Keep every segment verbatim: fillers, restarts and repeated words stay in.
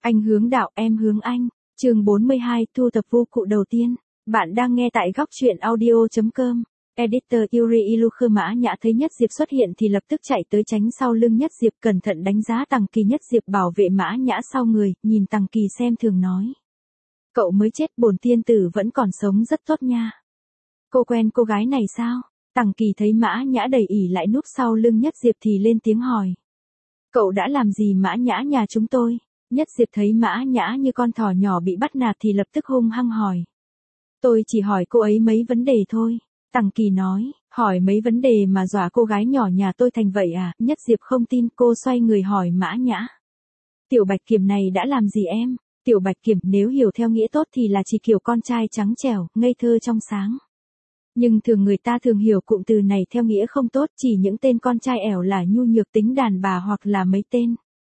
Anh hướng đạo, em hướng anh. Chương bốn mươi hai, thu thập vũ cụ đầu tiên. Bạn đang nghe tại góc truyện audio chấm com. Editor Yuri Ilukher. Mã Nhã thấy Nhất Diệp xuất hiện thì lập tức chạy tới tránh sau lưng Nhất Diệp, cẩn thận đánh giá Tằng Kỳ. Nhất Diệp bảo vệ Mã Nhã sau người, nhìn Tằng Kỳ xem thường nói. Cậu mới chết, bổn tiên tử vẫn còn sống rất tốt nha. Cô quen cô gái này sao? Tằng Kỳ thấy Mã Nhã đầy ỉ lại núp sau lưng Nhất Diệp thì lên tiếng hỏi. Cậu đã làm gì Mã Nhã nhà chúng tôi? Nhất Diệp thấy Mã Nhã như con thỏ nhỏ bị bắt nạt thì lập tức hung hăng hỏi. Tôi chỉ hỏi cô ấy mấy vấn đề thôi. Tằng Kỳ nói, hỏi mấy vấn đề mà dọa cô gái nhỏ nhà tôi thành vậy à? Nhất Diệp không tin, cô xoay người hỏi Mã Nhã. Tiểu Bạch Kiểm này đã làm gì em? Tiểu Bạch Kiểm nếu hiểu theo nghĩa tốt thì là chỉ kiểu con trai trắng trẻo, ngây thơ trong sáng. Nhưng thường người ta thường hiểu cụm từ này theo nghĩa không tốt, chỉ những tên con trai ẻo là nhu nhược tính đàn bà hoặc là mấy tên.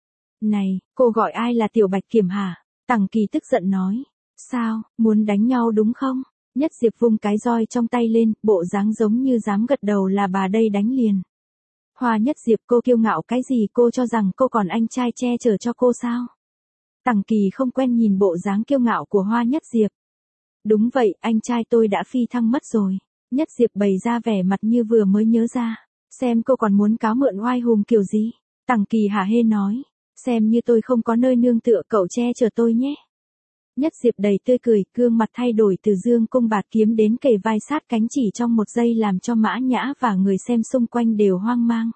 Này, cô gọi ai là Tiểu Bạch Kiểm hả? Tằng Kỳ tức giận nói. Sao, muốn đánh nhau đúng không? Nhất Diệp vung cái roi trong tay lên, bộ dáng giống như dám gật đầu là bà đây đánh liền. Hoa Nhất Diệp, cô kiêu ngạo cái gì? Cô cho rằng cô còn anh trai che chở cho cô sao? Tằng Kỳ không quen nhìn bộ dáng kiêu ngạo của Hoa Nhất Diệp. Đúng vậy, anh trai tôi đã phi thăng mất rồi. Nhất Diệp bày ra vẻ mặt như vừa mới nhớ ra. Xem cô còn muốn cáo mượn oai hùng kiểu gì? Tằng Kỳ hả hê nói. Xem như tôi không có nơi nương tựa, cậu che chở tôi nhé. Nhất Diệp đầy tươi cười, gương mặt thay đổi từ dương cung bạt kiếm đến kề vai sát cánh chỉ trong một giây làm cho Mã Nhã và người xem xung quanh đều hoang mang.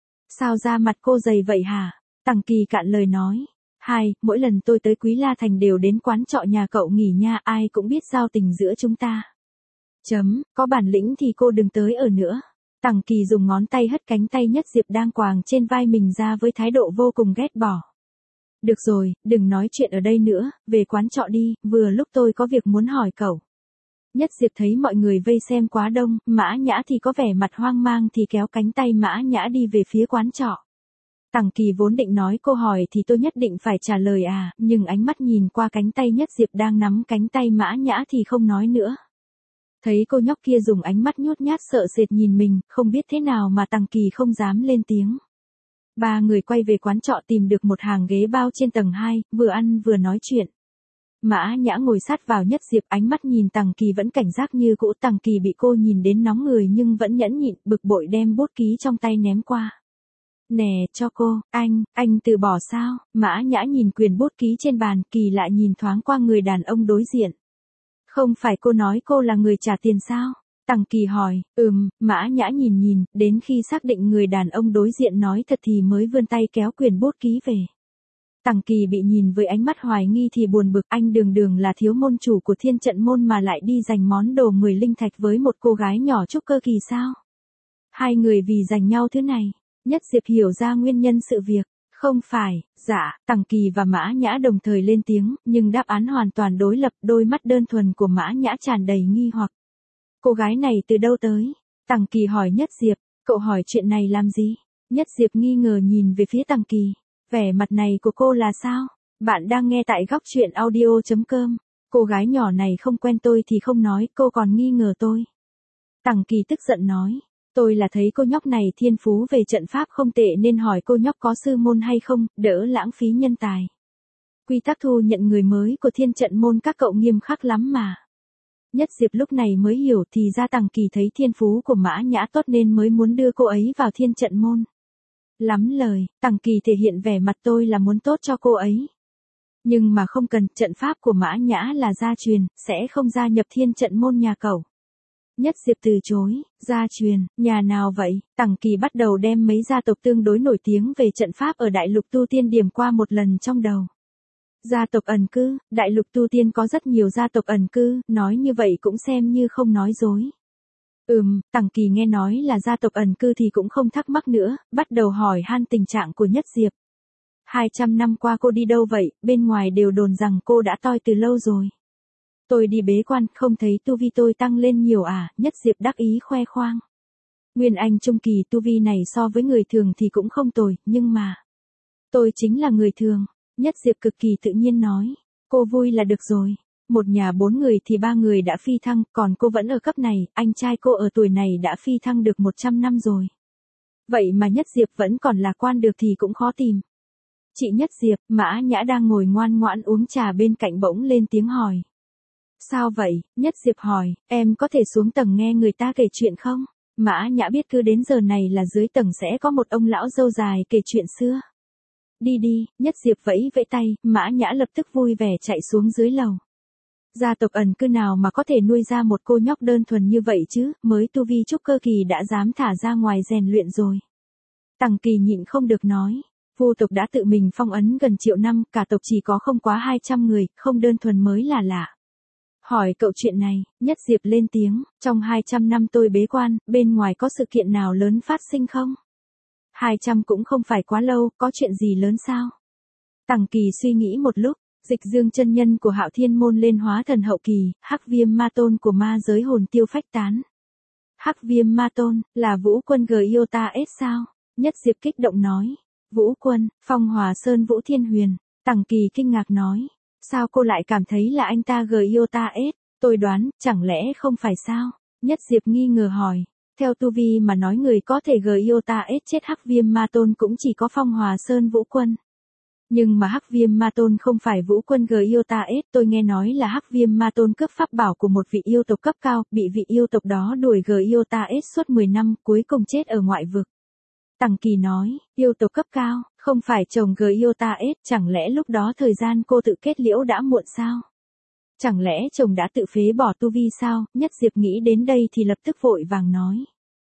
Sao da mặt cô dày vậy hả? Tằng Kỳ cạn lời nói. Hai, mỗi lần tôi tới Quý La Thành đều đến quán trọ nhà cậu nghỉ nha, ai cũng biết giao tình giữa chúng ta. Chấm, có bản lĩnh thì cô đừng tới ở nữa. Tằng Kỳ dùng ngón tay hất cánh tay Nhất Diệp đang quàng trên vai mình ra với thái độ vô cùng ghét bỏ. Được rồi, đừng nói chuyện ở đây nữa, về quán trọ đi, vừa lúc tôi có việc muốn hỏi cậu. Nhất Diệp thấy mọi người vây xem quá đông, Mã Nhã thì có vẻ mặt hoang mang thì kéo cánh tay Mã Nhã đi về phía quán trọ. Tằng Kỳ vốn định nói cô hỏi thì tôi nhất định phải trả lời à, nhưng ánh mắt nhìn qua cánh tay Nhất Diệp đang nắm cánh tay Mã Nhã thì không nói nữa. Thấy cô nhóc kia dùng ánh mắt nhút nhát sợ sệt nhìn mình, không biết thế nào mà Tằng Kỳ không dám lên tiếng. Ba người quay về quán trọ tìm được một hàng ghế bao trên tầng hai, vừa ăn vừa nói chuyện. Mã Nhã ngồi sát vào Nhất Diệp, ánh mắt nhìn Tằng Kỳ vẫn cảnh giác như cũ. Tằng Kỳ bị cô nhìn đến nóng người nhưng vẫn nhẫn nhịn, bực bội đem bút ký trong tay ném qua. Nè, cho cô, anh, anh từ bỏ sao? Mã Nhã nhìn quyền bút ký trên bàn, kỳ lạ nhìn thoáng qua người đàn ông đối diện. Không phải cô nói cô là người trả tiền sao? Tằng Kỳ hỏi. Ừm, Mã Nhã nhìn nhìn, đến khi xác định người đàn ông đối diện nói thật thì mới vươn tay kéo quyền bút ký về. Tằng Kỳ bị nhìn với ánh mắt hoài nghi thì buồn bực, anh đường đường là thiếu môn chủ của Thiên Trận Môn mà lại đi giành món đồ mười linh thạch với một cô gái nhỏ trúc cơ kỳ sao? Hai người vì giành nhau thứ này. Nhất Diệp hiểu ra nguyên nhân sự việc. Không phải, dạ, Tằng Kỳ và Mã Nhã đồng thời lên tiếng, nhưng đáp án hoàn toàn đối lập, đôi mắt đơn thuần của Mã Nhã tràn đầy nghi hoặc. Cô gái này từ đâu tới? Tằng Kỳ hỏi Nhất Diệp, cậu hỏi chuyện này làm gì? Nhất Diệp nghi ngờ nhìn về phía Tằng Kỳ. Vẻ mặt này của cô là sao? Bạn đang nghe tại góc truyện audio chấm com. Cô gái nhỏ này không quen tôi thì không nói, cô còn nghi ngờ tôi. Tằng Kỳ tức giận nói. Tôi là thấy cô nhóc này thiên phú về trận pháp không tệ nên hỏi cô nhóc có sư môn hay không, đỡ lãng phí nhân tài. Quy tắc thu nhận người mới của Thiên Trận Môn các cậu nghiêm khắc lắm mà. Nhất Diệp lúc này mới hiểu thì ra Tằng Kỳ thấy thiên phú của Mã Nhã tốt nên mới muốn đưa cô ấy vào Thiên Trận Môn. Lắm lời, Tằng Kỳ thể hiện vẻ mặt tôi là muốn tốt cho cô ấy. Nhưng mà không cần, trận pháp của Mã Nhã là gia truyền, sẽ không gia nhập Thiên Trận Môn nhà cậu. Nhất Diệp từ chối. Gia truyền, nhà nào vậy? Tằng Kỳ bắt đầu đem mấy gia tộc tương đối nổi tiếng về trận pháp ở Đại Lục Tu Tiên điểm qua một lần trong đầu. Gia tộc ẩn cư, Đại Lục Tu Tiên có rất nhiều gia tộc ẩn cư, nói như vậy cũng xem như không nói dối. Ừm, Tằng Kỳ nghe nói là gia tộc ẩn cư thì cũng không thắc mắc nữa, bắt đầu hỏi han tình trạng của Nhất Diệp. hai trăm năm qua cô đi đâu vậy? Bên ngoài đều đồn rằng cô đã toi từ lâu rồi. Tôi đi bế quan, không thấy tu vi tôi tăng lên nhiều à? Nhất Diệp đắc ý khoe khoang. Nguyên Anh trung kỳ tu vi này so với người thường thì cũng không tồi, nhưng mà tôi chính là người thường. Nhất Diệp cực kỳ tự nhiên nói. Cô vui là được rồi. Một nhà bốn người thì ba người đã phi thăng, còn cô vẫn ở cấp này, anh trai cô ở tuổi này đã phi thăng được một trăm năm rồi. Vậy mà Nhất Diệp vẫn còn lạc quan được thì cũng khó tìm. Chị Nhất Diệp, Mã Nhã đang ngồi ngoan ngoãn uống trà bên cạnh bỗng lên tiếng hỏi. Sao vậy? Nhất Diệp hỏi, em có thể xuống tầng nghe người ta kể chuyện không? Mã Nhã biết cứ đến giờ này là dưới tầng sẽ có một ông lão râu dài kể chuyện xưa. Đi đi, Nhất Diệp vẫy vẫy tay, Mã Nhã lập tức vui vẻ chạy xuống dưới lầu. Gia tộc ẩn cư nào mà có thể nuôi ra một cô nhóc đơn thuần như vậy chứ, mới tu vi trúc cơ kỳ đã dám thả ra ngoài rèn luyện rồi. Tằng Kỳ nhịn không được nói, Vu tộc đã tự mình phong ấn gần triệu năm, cả tộc chỉ có không quá hai trăm người, không đơn thuần mới là lạ. Hỏi cậu chuyện này, Nhất Diệp lên tiếng, trong hai trăm năm tôi bế quan, bên ngoài có sự kiện nào lớn phát sinh không? hai trăm cũng không phải quá lâu, có chuyện gì lớn sao? Tằng Kỳ suy nghĩ một lúc, Dịch Dương chân nhân của Hạo Thiên môn lên hóa thần hậu kỳ, Hắc Viêm Ma Tôn của ma giới hồn tiêu phách tán. Hắc Viêm Ma Tôn, là Vũ Quân Giota S sao? Nhất Diệp kích động nói. Vũ Quân, Phong Hòa Sơn Vũ Thiên Huyền. Tằng Kỳ kinh ngạc nói. Sao cô lại cảm thấy là anh ta Giota S? Tôi đoán, chẳng lẽ không phải sao? Nhất Diệp nghi ngờ hỏi. Theo tu vi mà nói người có thể Giota S chết Hắc Viêm Ma Tôn cũng chỉ có Phong Hòa Sơn Vũ Quân. Nhưng mà Hắc Viêm Ma Tôn không phải Vũ Quân Giota S, tôi nghe nói là Hắc Viêm Ma Tôn cướp pháp bảo của một vị yêu tộc cấp cao, bị vị yêu tộc đó đuổi Giota S suốt mười năm, cuối cùng chết ở ngoại vực. Tằng Kỳ nói, yêu tộc cấp cao, không phải chồng Giota S, chẳng lẽ lúc đó thời gian cô tự kết liễu đã muộn sao? Chẳng lẽ chồng đã tự phế bỏ tu vi sao? Nhất Diệp nghĩ đến đây thì lập tức vội vàng nói.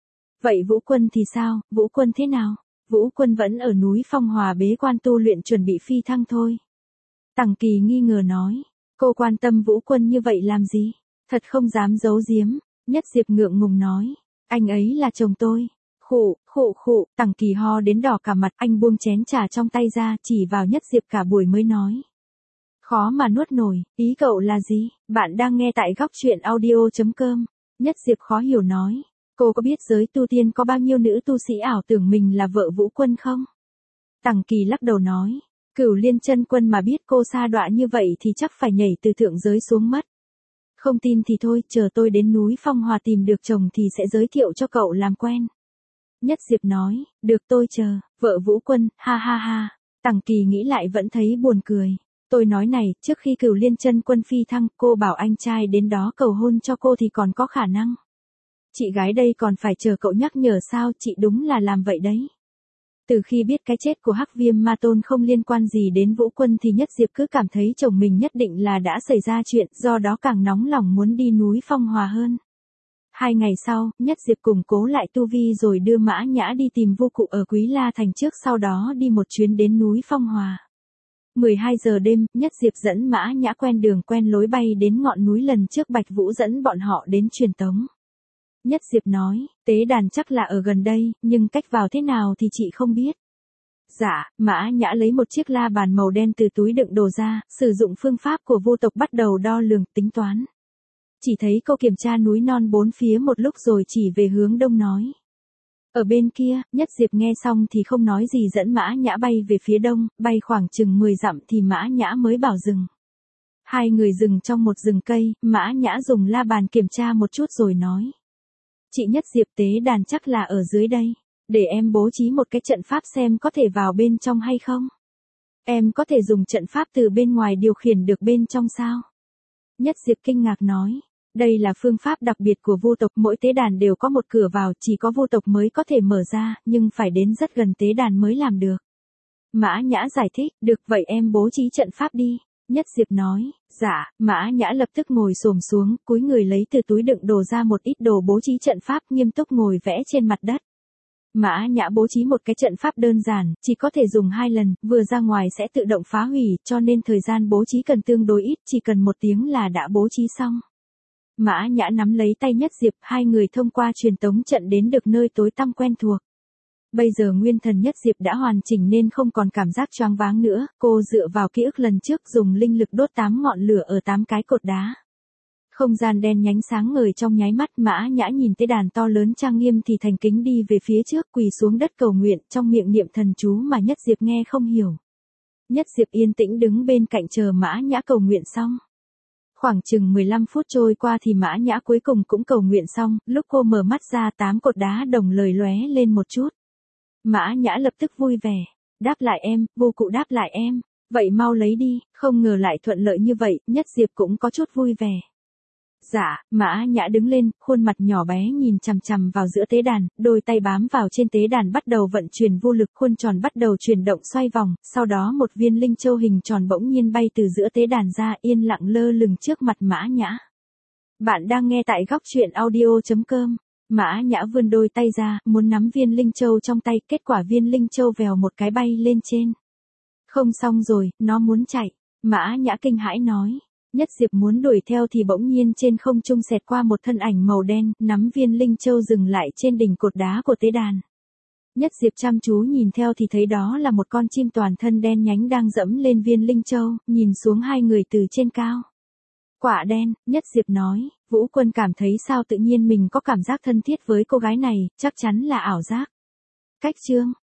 Vậy Vũ Quân thì sao, Vũ Quân thế nào? Vũ Quân vẫn ở núi Phong Hòa bế quan tu luyện chuẩn bị phi thăng thôi. Tằng Kỳ nghi ngờ nói, cô quan tâm Vũ Quân như vậy làm gì? Thật không dám giấu giếm. Nhất Diệp ngượng ngùng nói, anh ấy là chồng tôi. Khụ, khụ khụ, Tằng Kỳ ho đến đỏ cả mặt, anh buông chén trà trong tay ra, chỉ vào Nhất Diệp cả buổi mới nói. Khó mà nuốt nổi, ý cậu là gì? Bạn đang nghe tại góc truyện audio chấm com. Nhất Diệp khó hiểu nói. Cô có biết giới tu tiên có bao nhiêu nữ tu sĩ ảo tưởng mình là vợ Vũ Quân không? Tằng Kỳ lắc đầu nói. Cửu Liên Chân Quân mà biết cô sa đọa như vậy thì chắc phải nhảy từ thượng giới xuống mất. Không tin thì thôi, chờ tôi đến núi Phong Hòa tìm được chồng thì sẽ giới thiệu cho cậu làm quen. Nhất Diệp nói, được tôi chờ, vợ Vũ Quân, ha ha ha. Tằng Kỳ nghĩ lại vẫn thấy buồn cười. Tôi nói này, trước khi Cửu Liên Chân Quân phi thăng, cô bảo anh trai đến đó cầu hôn cho cô thì còn có khả năng. Chị gái đây còn phải chờ cậu nhắc nhở sao, chị đúng là làm vậy đấy. Từ khi biết cái chết của Hắc Viêm Ma Tôn không liên quan gì đến Vũ Quân thì Nhất Diệp cứ cảm thấy chồng mình nhất định là đã xảy ra chuyện, do đó càng nóng lòng muốn đi núi Phong Hòa hơn. Hai ngày sau, Nhất Diệp củng cố lại tu vi rồi đưa Mã Nhã đi tìm Vu Cụ ở Quý La Thành trước, sau đó đi một chuyến đến núi Phong Hòa. mười hai giờ đêm, Nhất Diệp dẫn Mã Nhã quen đường quen lối bay đến ngọn núi lần trước Bạch Vũ dẫn bọn họ đến truyền tống. Nhất Diệp nói, tế đàn chắc là ở gần đây, nhưng cách vào thế nào thì chị không biết. Dạ, Mã Nhã lấy một chiếc la bàn màu đen từ túi đựng đồ ra, sử dụng phương pháp của Vu tộc bắt đầu đo lường, tính toán. Chỉ thấy cô kiểm tra núi non bốn phía một lúc rồi chỉ về hướng đông nói. Ở bên kia, Nhất Diệp nghe xong thì không nói gì dẫn Mã Nhã bay về phía đông, bay khoảng chừng mười dặm thì Mã Nhã mới bảo dừng. Hai người dừng trong một rừng cây, Mã Nhã dùng la bàn kiểm tra một chút rồi nói. Chị Nhất Diệp, tế đàn chắc là ở dưới đây. Để em bố trí một cái trận pháp xem có thể vào bên trong hay không. Em có thể dùng trận pháp từ bên ngoài điều khiển được bên trong sao? Nhất Diệp kinh ngạc nói. Đây là phương pháp đặc biệt của Vu tộc, mỗi tế đàn đều có một cửa vào, chỉ có Vu tộc mới có thể mở ra, nhưng phải đến rất gần tế đàn mới làm được. Mã Nhã giải thích, được vậy em bố trí trận pháp đi. Nhất Diệp nói, dạ. Mã Nhã lập tức ngồi xổm xuống, cúi người lấy từ túi đựng đồ ra một ít đồ bố trí trận pháp, nghiêm túc ngồi vẽ trên mặt đất. Mã Nhã bố trí một cái trận pháp đơn giản, chỉ có thể dùng hai lần, vừa ra ngoài sẽ tự động phá hủy, cho nên thời gian bố trí cần tương đối ít, chỉ cần một tiếng là đã bố trí xong. Mã Nhã nắm lấy tay Nhất Diệp, hai người thông qua truyền tống trận đến được nơi tối tăm quen thuộc. Bây giờ nguyên thần Nhất Diệp đã hoàn chỉnh nên không còn cảm giác choáng váng nữa, cô dựa vào ký ức lần trước dùng linh lực đốt tám ngọn lửa ở tám cái cột đá. Không gian đen nhánh sáng ngời trong nháy mắt, Mã Nhã nhìn tế đàn to lớn trang nghiêm thì thành kính đi về phía trước, quỳ xuống đất cầu nguyện, trong miệng niệm thần chú mà Nhất Diệp nghe không hiểu. Nhất Diệp yên tĩnh đứng bên cạnh chờ Mã Nhã cầu nguyện xong. Khoảng chừng mười lăm phút trôi qua thì Mã Nhã cuối cùng cũng cầu nguyện xong, lúc cô mở mắt ra tám cột đá đồng lời lóe lên một chút. Mã Nhã lập tức vui vẻ. Đáp lại em, vô cụ đáp lại em. Vậy mau lấy đi, không ngờ lại thuận lợi như vậy, Nhất Diệp cũng có chút vui vẻ. Dạ, Mã Nhã đứng lên, khuôn mặt nhỏ bé nhìn chằm chằm vào giữa tế đàn, đôi tay bám vào trên tế đàn bắt đầu vận chuyển vô lực, khuôn tròn bắt đầu chuyển động xoay vòng, sau đó một viên linh châu hình tròn bỗng nhiên bay từ giữa tế đàn ra, yên lặng lơ lửng trước mặt Mã Nhã. Bạn đang nghe tại góc truyện audio chấm com. Mã Nhã vươn đôi tay ra, muốn nắm viên linh châu trong tay, kết quả viên linh châu vèo một cái bay lên trên. Không xong rồi, nó muốn chạy. Mã Nhã kinh hãi nói. Nhất Diệp muốn đuổi theo thì bỗng nhiên trên không trung xẹt qua một thân ảnh màu đen, nắm viên linh châu dừng lại trên đỉnh cột đá của tế đàn. Nhất Diệp chăm chú nhìn theo thì thấy đó là một con chim toàn thân đen nhánh đang dẫm lên viên linh châu, nhìn xuống hai người từ trên cao. Quả đen, Nhất Diệp nói, Vũ Quân cảm thấy sao tự nhiên mình có cảm giác thân thiết với cô gái này, chắc chắn là ảo giác. Cách chương,